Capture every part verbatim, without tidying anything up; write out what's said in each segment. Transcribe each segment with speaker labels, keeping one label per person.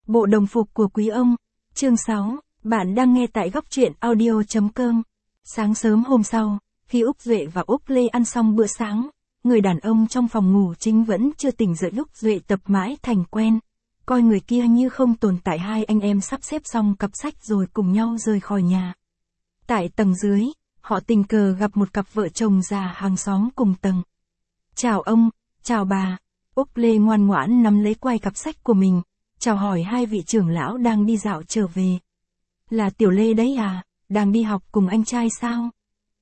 Speaker 1: Bộ đồng phục của quý ông. Chương sáu, bạn đang nghe tại góc truyện audio chấm com. Sáng sớm hôm sau, khi Úc Duệ và Úc Lê ăn xong bữa sáng, người đàn ông trong phòng ngủ chính vẫn chưa tỉnh dậy lúc Duệ tập mãi thành quen. Coi người kia như không tồn tại. Hai anh em sắp xếp xong cặp sách rồi cùng nhau rời khỏi nhà. Tại tầng dưới, họ tình cờ gặp một cặp vợ chồng già hàng xóm cùng tầng. Chào ông, chào bà. Úc Lê ngoan ngoãn nắm lấy quai cặp sách của mình, chào hỏi hai vị trưởng lão đang đi dạo trở về. Là Tiểu Lê đấy à, đang đi học cùng anh trai sao?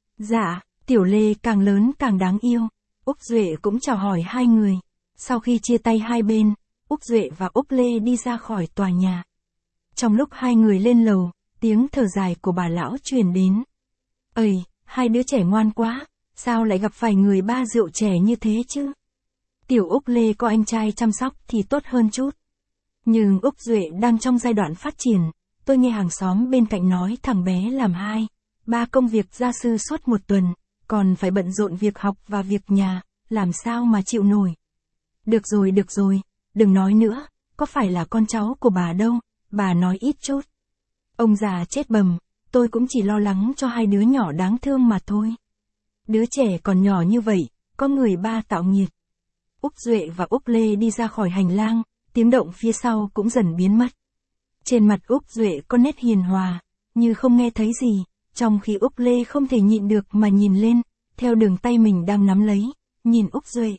Speaker 1: Dạ, Tiểu Lê càng lớn càng đáng yêu. Úc Duệ cũng chào hỏi hai người. Sau khi chia tay hai bên, Úc Duệ và Úc Lê đi ra khỏi tòa nhà. Trong lúc hai người lên lầu, tiếng thở dài của bà lão truyền đến. Ây, hai đứa trẻ ngoan quá, sao lại gặp phải người ba rượu trẻ như thế chứ? Tiểu Úc Lê có anh trai chăm sóc thì tốt hơn chút. Nhưng Úc Duệ đang trong giai đoạn phát triển, tôi nghe hàng xóm bên cạnh nói thằng bé làm hai, ba công việc gia sư suốt một tuần, còn phải bận rộn việc học và việc nhà, làm sao mà chịu nổi. Được rồi được rồi, đừng nói nữa, có phải là con cháu của bà đâu, bà nói ít chút. Ông già chết bầm, tôi cũng chỉ lo lắng cho hai đứa nhỏ đáng thương mà thôi. Đứa trẻ còn nhỏ như vậy, có người ba tạo nghiệt. Úc Duệ và Úc Lê đi ra khỏi hành lang, tiếng động phía sau cũng dần biến mất. Trên mặt Úc Duệ có nét hiền hòa, như không nghe thấy gì, trong khi Úc Lê không thể nhịn được mà nhìn lên, theo đường tay mình đang nắm lấy, nhìn Úc Duệ.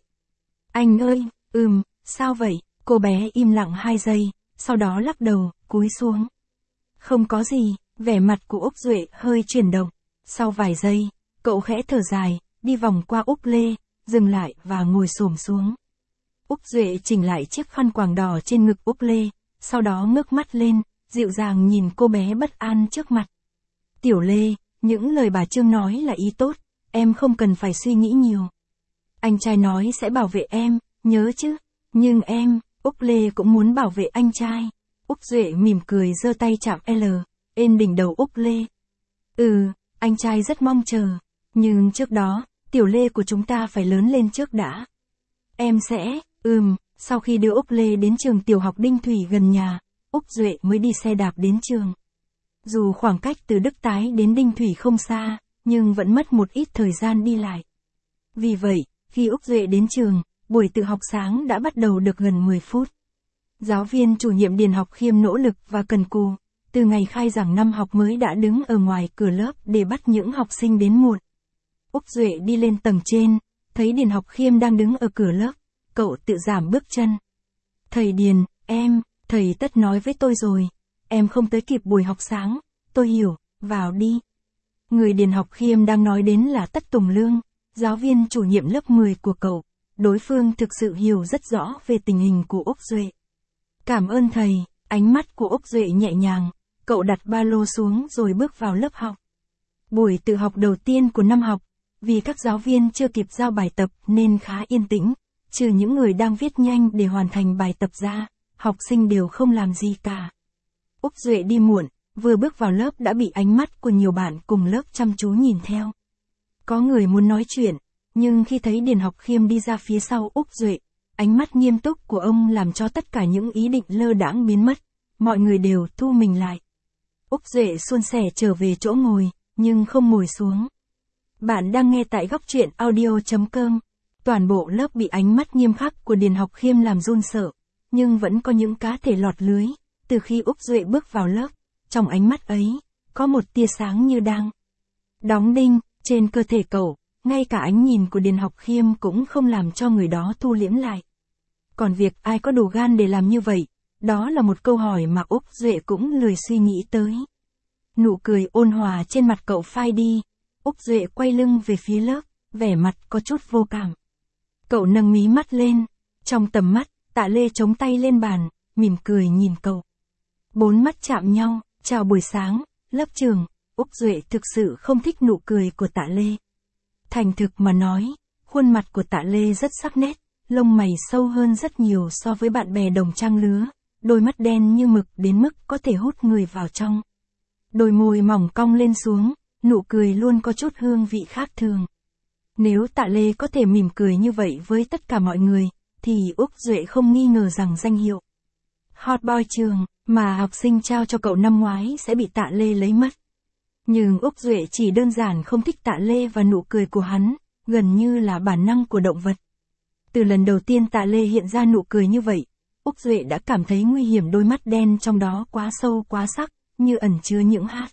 Speaker 1: Anh ơi, ừm, sao vậy? Cô bé im lặng hai giây, sau đó lắc đầu, cúi xuống. Không có gì, vẻ mặt của Úc Duệ hơi chuyển động. Sau vài giây, cậu khẽ thở dài, đi vòng qua Úc Lê, dừng lại và ngồi xổm xuống. Úc Duệ chỉnh lại chiếc khăn quàng đỏ trên ngực Úc Lê, sau đó ngước mắt lên, dịu dàng nhìn cô bé bất an trước mặt. Tiểu Lê, những lời bà Trương nói là ý tốt, em không cần phải suy nghĩ nhiều. Anh trai nói sẽ bảo vệ em, nhớ chứ, nhưng em, Úc Lê cũng muốn bảo vệ anh trai. Úc Duệ mỉm cười giơ tay chạm L, lên đỉnh đầu Úc Lê. Ừ, anh trai rất mong chờ, nhưng trước đó, Tiểu Lê của chúng ta phải lớn lên trước đã. Em sẽ, ừm, sau khi đưa Úc Lê đến trường tiểu học Đinh Thủy gần nhà, Úc Duệ mới đi xe đạp đến trường. Dù khoảng cách từ Đức Tái đến Đinh Thủy không xa, nhưng vẫn mất một ít thời gian đi lại. Vì vậy, khi Úc Duệ đến trường, buổi tự học sáng đã bắt đầu được gần mười phút. Giáo viên chủ nhiệm Điền Học Khiêm nỗ lực và cần cù, từ ngày khai giảng năm học mới đã đứng ở ngoài cửa lớp để bắt những học sinh đến muộn. Úc Duệ đi lên tầng trên, thấy Điền Học Khiêm đang đứng ở cửa lớp, cậu tự giảm bước chân. Thầy Điền, em, thầy tất nói với tôi rồi, em không tới kịp buổi học sáng, tôi hiểu, vào đi. Người Điền Học Khiêm đang nói đến là Tất Tùng Lương, giáo viên chủ nhiệm lớp mười của cậu, đối phương thực sự hiểu rất rõ về tình hình của Úc Duệ. Cảm ơn thầy, ánh mắt của Úc Duệ nhẹ nhàng, cậu đặt ba lô xuống rồi bước vào lớp học. Buổi tự học đầu tiên của năm học, vì các giáo viên chưa kịp giao bài tập nên khá yên tĩnh, trừ những người đang viết nhanh để hoàn thành bài tập ra, học sinh đều không làm gì cả. Úc Duệ đi muộn, vừa bước vào lớp đã bị ánh mắt của nhiều bạn cùng lớp chăm chú nhìn theo. Có người muốn nói chuyện, nhưng khi thấy Điền Học Khiêm đi ra phía sau Úc Duệ, ánh mắt nghiêm túc của ông làm cho tất cả những ý định lơ đãng biến mất, mọi người đều thu mình lại. Úc Duệ suôn sẻ trở về chỗ ngồi, nhưng không ngồi xuống. Bạn đang nghe tại góc truyện audio chấm com. Toàn bộ lớp bị ánh mắt nghiêm khắc của Điền Học Khiêm làm run sợ, nhưng vẫn có những cá thể lọt lưới. Từ khi Úc Duệ bước vào lớp, trong ánh mắt ấy, có một tia sáng như đang đóng đinh trên cơ thể cậu, ngay cả ánh nhìn của Điền Học Khiêm cũng không làm cho người đó thu liễm lại. Còn việc ai có đủ gan để làm như vậy, đó là một câu hỏi mà Úc Duệ cũng lười suy nghĩ tới. Nụ cười ôn hòa trên mặt cậu phai đi, Úc Duệ quay lưng về phía lớp, vẻ mặt có chút vô cảm. Cậu nâng mí mắt lên, trong tầm mắt, Tạ Lê chống tay lên bàn, mỉm cười nhìn cậu. Bốn mắt chạm nhau, chào buổi sáng, lớp trường. Úc Duệ thực sự không thích nụ cười của Tạ Lê. Thành thực mà nói, khuôn mặt của Tạ Lê rất sắc nét, lông mày sâu hơn rất nhiều so với bạn bè đồng trang lứa, đôi mắt đen như mực đến mức có thể hút người vào trong. Đôi môi mỏng cong lên xuống, nụ cười luôn có chút hương vị khác thường. Nếu Tạ Lê có thể mỉm cười như vậy với tất cả mọi người, thì Úc Duệ không nghi ngờ rằng danh hiệu Hot boy trường, mà học sinh trao cho cậu năm ngoái sẽ bị Tạ Lê lấy mất. Nhưng Úc Duệ chỉ đơn giản không thích Tạ Lê và nụ cười của hắn, gần như là bản năng của động vật. Từ lần đầu tiên Tạ Lê hiện ra nụ cười như vậy, Úc Duệ đã cảm thấy nguy hiểm, đôi mắt đen trong đó quá sâu quá sắc, như ẩn chứa những hạt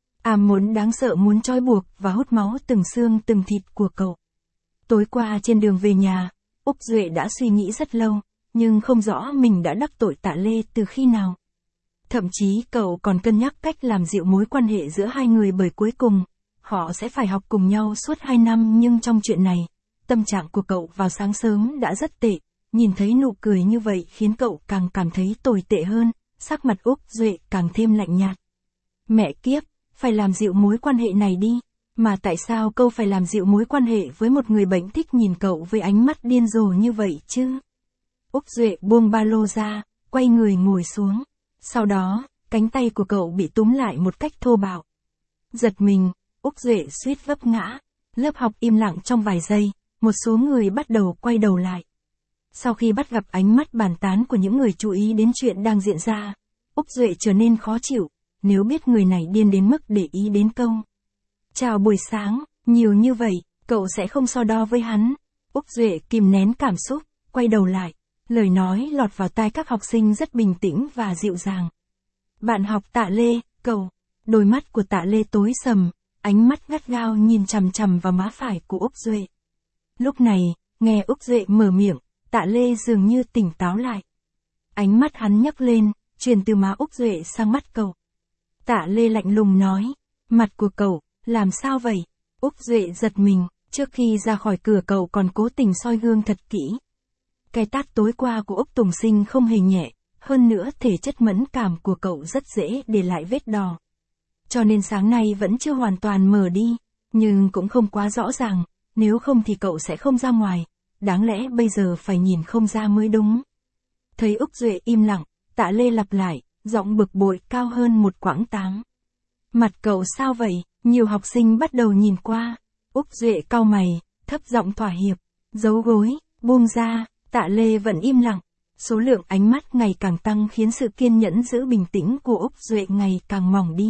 Speaker 1: ám muốn đáng sợ muốn trói buộc và hút máu từng xương từng thịt của cậu. Tối qua trên đường về nhà, Úc Duệ đã suy nghĩ rất lâu, nhưng không rõ mình đã đắc tội Tạ Lê từ khi nào. Thậm chí cậu còn cân nhắc cách làm dịu mối quan hệ giữa hai người, bởi cuối cùng, họ sẽ phải học cùng nhau suốt hai năm, nhưng trong chuyện này, tâm trạng của cậu vào sáng sớm đã rất tệ, nhìn thấy nụ cười như vậy khiến cậu càng cảm thấy tồi tệ hơn, sắc mặt Úc Duệ càng thêm lạnh nhạt. Mẹ kiếp, phải làm dịu mối quan hệ này đi, mà tại sao cậu phải làm dịu mối quan hệ với một người bệnh thích nhìn cậu với ánh mắt điên rồ như vậy chứ? Úc Duệ buông ba lô ra, quay người ngồi xuống. Sau đó, cánh tay của cậu bị túm lại một cách thô bạo. Giật mình, Úc Duệ suýt vấp ngã. Lớp học im lặng trong vài giây, một số người bắt đầu quay đầu lại. Sau khi bắt gặp ánh mắt bàn tán của những người chú ý đến chuyện đang diễn ra, Úc Duệ trở nên khó chịu, nếu biết người này điên đến mức để ý đến câu chào buổi sáng, nhiều như vậy, cậu sẽ không so đo với hắn. Úc Duệ kìm nén cảm xúc, quay đầu lại. Lời nói lọt vào tai các học sinh rất bình tĩnh và dịu dàng. Bạn học Tạ Lê, cậu. Đôi mắt của Tạ Lê tối sầm, ánh mắt gắt gao nhìn chằm chằm vào má phải của Úc Duệ. Lúc này, nghe Úc Duệ mở miệng, Tạ Lê dường như tỉnh táo lại. Ánh mắt hắn nhấc lên, truyền từ má Úc Duệ sang mắt cậu. Tạ Lê lạnh lùng nói, mặt của cậu, làm sao vậy? Úc Duệ giật mình, trước khi ra khỏi cửa cậu còn cố tình soi gương thật kỹ. Cái tát tối qua của Úc Tùng Sinh không hề nhẹ, hơn nữa thể chất mẫn cảm của cậu rất dễ để lại vết đỏ. Cho nên sáng nay vẫn chưa hoàn toàn mở đi, nhưng cũng không quá rõ ràng, nếu không thì cậu sẽ không ra ngoài, đáng lẽ bây giờ phải nhìn không ra mới đúng. Thấy Úc Duệ im lặng, Tạ Lê lặp lại, giọng bực bội cao hơn một quãng tám. Mặt cậu sao vậy? Nhiều học sinh bắt đầu nhìn qua. Úc Duệ cau mày, thấp giọng thỏa hiệp, giấu gối, buông ra. Tạ Lê vẫn im lặng, số lượng ánh mắt ngày càng tăng khiến sự kiên nhẫn giữ bình tĩnh của Úc Duệ ngày càng mỏng đi.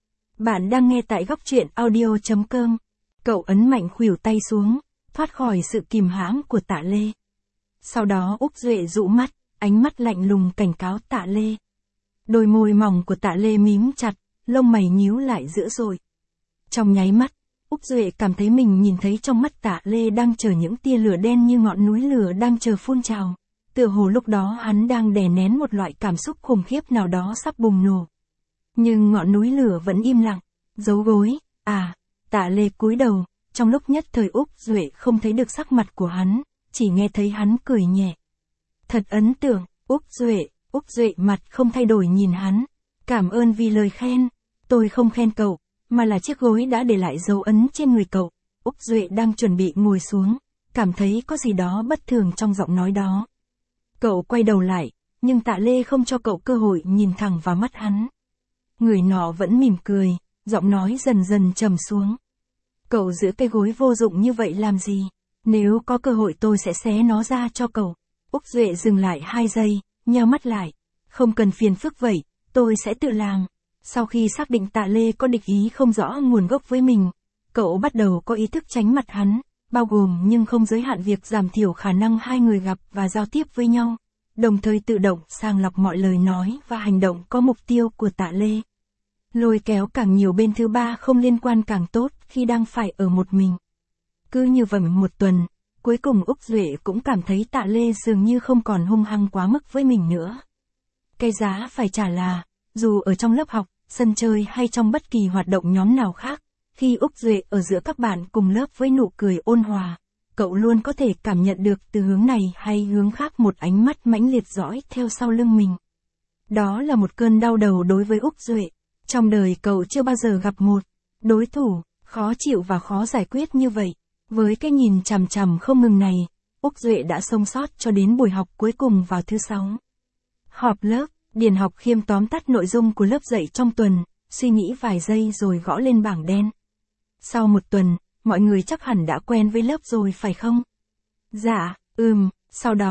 Speaker 1: Bạn đang nghe tại góc truyện audio chấm com. Cậu ấn mạnh khuỷu tay xuống, thoát khỏi sự kìm hãm của Tạ Lê. Sau đó Úc Duệ dụ mắt, ánh mắt lạnh lùng cảnh cáo Tạ Lê. Đôi môi mỏng của Tạ Lê mím chặt, lông mày nhíu lại dữ dội. Trong nháy mắt, Úc Duệ cảm thấy mình nhìn thấy trong mắt Tạ Lê đang chờ những tia lửa đen như ngọn núi lửa đang chờ phun trào. Tựa hồ lúc đó hắn đang đè nén một loại cảm xúc khủng khiếp nào đó sắp bùng nổ. Nhưng ngọn núi lửa vẫn im lặng. Giấu gối, à, Tạ Lê cúi đầu, trong lúc nhất thời Úc Duệ không thấy được sắc mặt của hắn, chỉ nghe thấy hắn cười nhẹ. Thật ấn tượng, Úc Duệ, Úc Duệ mặt không thay đổi nhìn hắn. Cảm ơn vì lời khen, tôi không khen cậu, mà là chiếc gối đã để lại dấu ấn trên người cậu. Úc Duệ đang chuẩn bị ngồi xuống, cảm thấy có gì đó bất thường trong giọng nói đó. Cậu quay đầu lại, nhưng Tạ Lê không cho cậu cơ hội nhìn thẳng vào mắt hắn. Người nọ vẫn mỉm cười, giọng nói dần dần trầm xuống. Cậu giữ cây gối vô dụng như vậy làm gì? Nếu có cơ hội tôi sẽ xé nó ra cho cậu. Úc Duệ dừng lại hai giây, nheo mắt lại. Không cần phiền phức vậy, tôi sẽ tự làm. Sau khi xác định Tạ Lê có địch ý không rõ nguồn gốc với mình, cậu bắt đầu có ý thức tránh mặt hắn, bao gồm nhưng không giới hạn việc giảm thiểu khả năng hai người gặp và giao tiếp với nhau, đồng thời tự động sàng lọc mọi lời nói và hành động có mục tiêu của Tạ Lê. Lôi kéo càng nhiều bên thứ ba không liên quan càng tốt khi đang phải ở một mình. Cứ như vậy một tuần, cuối cùng Úc Duệ cũng cảm thấy Tạ Lê dường như không còn hung hăng quá mức với mình nữa. Cái giá phải trả là, dù ở trong lớp học, sân chơi hay trong bất kỳ hoạt động nhóm nào khác, khi Úc Duệ ở giữa các bạn cùng lớp với nụ cười ôn hòa, cậu luôn có thể cảm nhận được từ hướng này hay hướng khác một ánh mắt mãnh liệt dõi theo sau lưng mình. Đó là một cơn đau đầu đối với Úc Duệ. Trong đời cậu chưa bao giờ gặp một đối thủ khó chịu và khó giải quyết như vậy. Với cái nhìn chằm chằm không ngừng này, Úc Duệ đã sống sót cho đến buổi học cuối cùng vào thứ sáu. Họp lớp, Điền Học Khiêm tóm tắt nội dung của lớp dạy trong tuần, suy nghĩ vài giây rồi gõ lên bảng đen. Sau một tuần, mọi người chắc hẳn đã quen với lớp rồi phải không? Dạ, ừm, sau đó,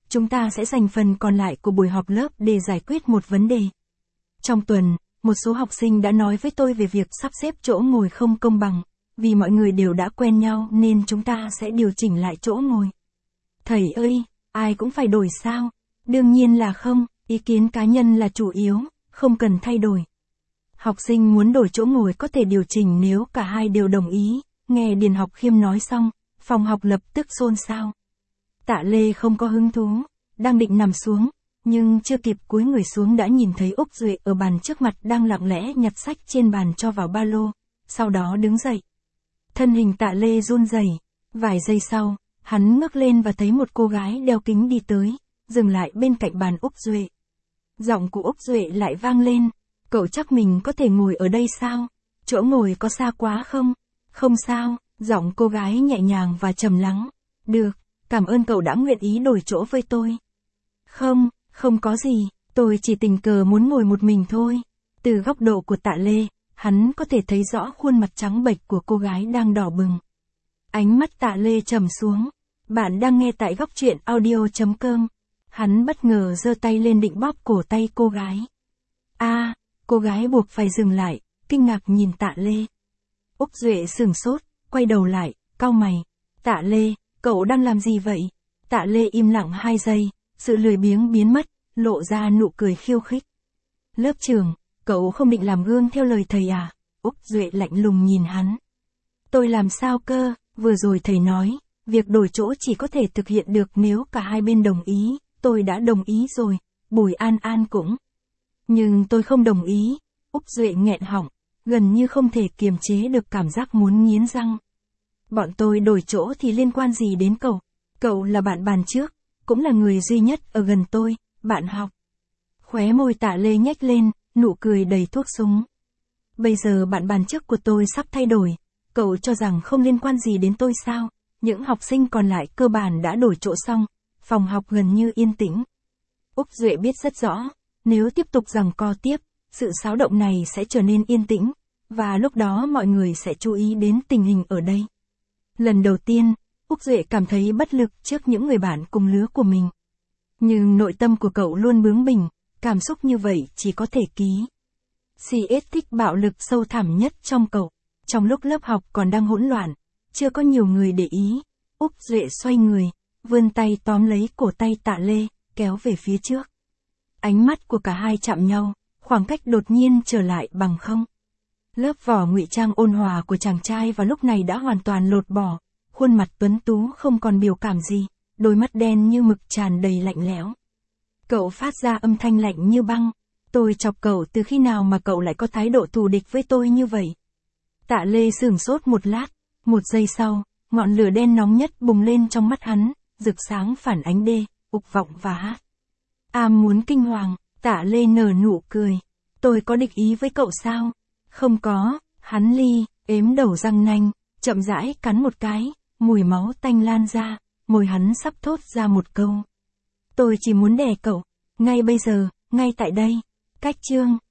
Speaker 1: chúng ta sẽ dành phần còn lại của buổi họp lớp để giải quyết một vấn đề. Trong tuần, một số học sinh đã nói với tôi về việc sắp xếp chỗ ngồi không công bằng, vì mọi người đều đã quen nhau nên chúng ta sẽ điều chỉnh lại chỗ ngồi. Thầy ơi, ai cũng phải đổi sao? Đương nhiên là không, ý kiến cá nhân là chủ yếu, không cần thay đổi. Học sinh muốn đổi chỗ ngồi có thể điều chỉnh nếu cả hai đều đồng ý. Nghe Điền Học Khiêm nói xong, phòng học lập tức xôn xao. Tạ Lê không có hứng thú, đang định nằm xuống, nhưng chưa kịp cúi người xuống đã nhìn thấy Úc Duệ ở bàn trước mặt đang lặng lẽ nhặt sách trên bàn cho vào ba lô, sau đó đứng dậy. Thân hình Tạ Lê run rẩy, vài giây sau, hắn ngước lên và thấy một cô gái đeo kính đi tới, dừng lại bên cạnh bàn Úc Duệ. Giọng của Úc Duệ lại vang lên, cậu chắc mình có thể ngồi ở đây sao? Chỗ ngồi có xa quá không? Không sao, giọng cô gái nhẹ nhàng và trầm lắng. Được, cảm ơn cậu đã nguyện ý đổi chỗ với tôi. Không, không có gì, tôi chỉ tình cờ muốn ngồi một mình thôi. Từ góc độ của Tạ Lê, hắn có thể thấy rõ khuôn mặt trắng bệch của cô gái đang đỏ bừng. Ánh mắt Tạ Lê trầm xuống. Bạn đang nghe tại góc truyện audio chấm com. Hắn bất ngờ giơ tay lên định bóp cổ tay cô gái. A, à, cô gái buộc phải dừng lại, kinh ngạc nhìn Tạ Lê. Úc Duệ sửng sốt, quay đầu lại, cau mày. Tạ Lê, cậu đang làm gì vậy? Tạ Lê im lặng hai giây, sự lười biếng biến mất, lộ ra nụ cười khiêu khích. Lớp trưởng, cậu không định làm gương theo lời thầy à? Úc Duệ lạnh lùng nhìn hắn. Tôi làm sao cơ, vừa rồi thầy nói, việc đổi chỗ chỉ có thể thực hiện được nếu cả hai bên đồng ý, tôi đã đồng ý rồi, Bùi An An cũng. Nhưng tôi không đồng ý, Úc Duệ nghẹn họng, gần như không thể kiềm chế được cảm giác muốn nghiến răng. Bọn tôi đổi chỗ thì liên quan gì đến cậu? Cậu là bạn bàn trước, cũng là người duy nhất ở gần tôi, bạn học. Khóe môi Tạ Lê nhếch lên, nụ cười đầy thuốc súng. Bây giờ bạn bàn trước của tôi sắp thay đổi, cậu cho rằng không liên quan gì đến tôi sao? Những học sinh còn lại cơ bản đã đổi chỗ xong, phòng học gần như yên tĩnh. Úc Duệ biết rất rõ, nếu tiếp tục giằng co tiếp, sự xáo động này sẽ trở nên yên tĩnh, và lúc đó mọi người sẽ chú ý đến tình hình ở đây. Lần đầu tiên, Úc Duệ cảm thấy bất lực trước những người bạn cùng lứa của mình. Nhưng nội tâm của cậu luôn bướng bỉnh, cảm xúc như vậy chỉ có thể ký. xê ét thích bạo lực sâu thẳm nhất trong cậu. Trong lúc lớp học còn đang hỗn loạn, chưa có nhiều người để ý, Úc Duệ xoay người, vươn tay tóm lấy cổ tay Tạ Lê, kéo về phía trước. Ánh mắt của cả hai chạm nhau, khoảng cách đột nhiên trở lại bằng không. Lớp vỏ ngụy trang ôn hòa của chàng trai vào lúc này đã hoàn toàn lột bỏ, khuôn mặt tuấn tú không còn biểu cảm gì, đôi mắt đen như mực tràn đầy lạnh lẽo. Cậu phát ra âm thanh lạnh như băng, tôi chọc cậu từ khi nào mà cậu lại có thái độ thù địch với tôi như vậy? Tạ Lê sửng sốt một lát, một giây sau, ngọn lửa đen nóng nhất bùng lên trong mắt hắn, rực sáng phản ánh đê, ục vọng và hát. Am muốn kinh hoàng, Tạ Lê nở nụ cười. Tôi có địch ý với cậu sao? Không có, hắn li, ếm đầu răng nanh, chậm rãi cắn một cái, mùi máu tanh lan ra, môi hắn sắp thốt ra một câu. Tôi chỉ muốn đè cậu, ngay bây giờ, ngay tại đây. Cách chương.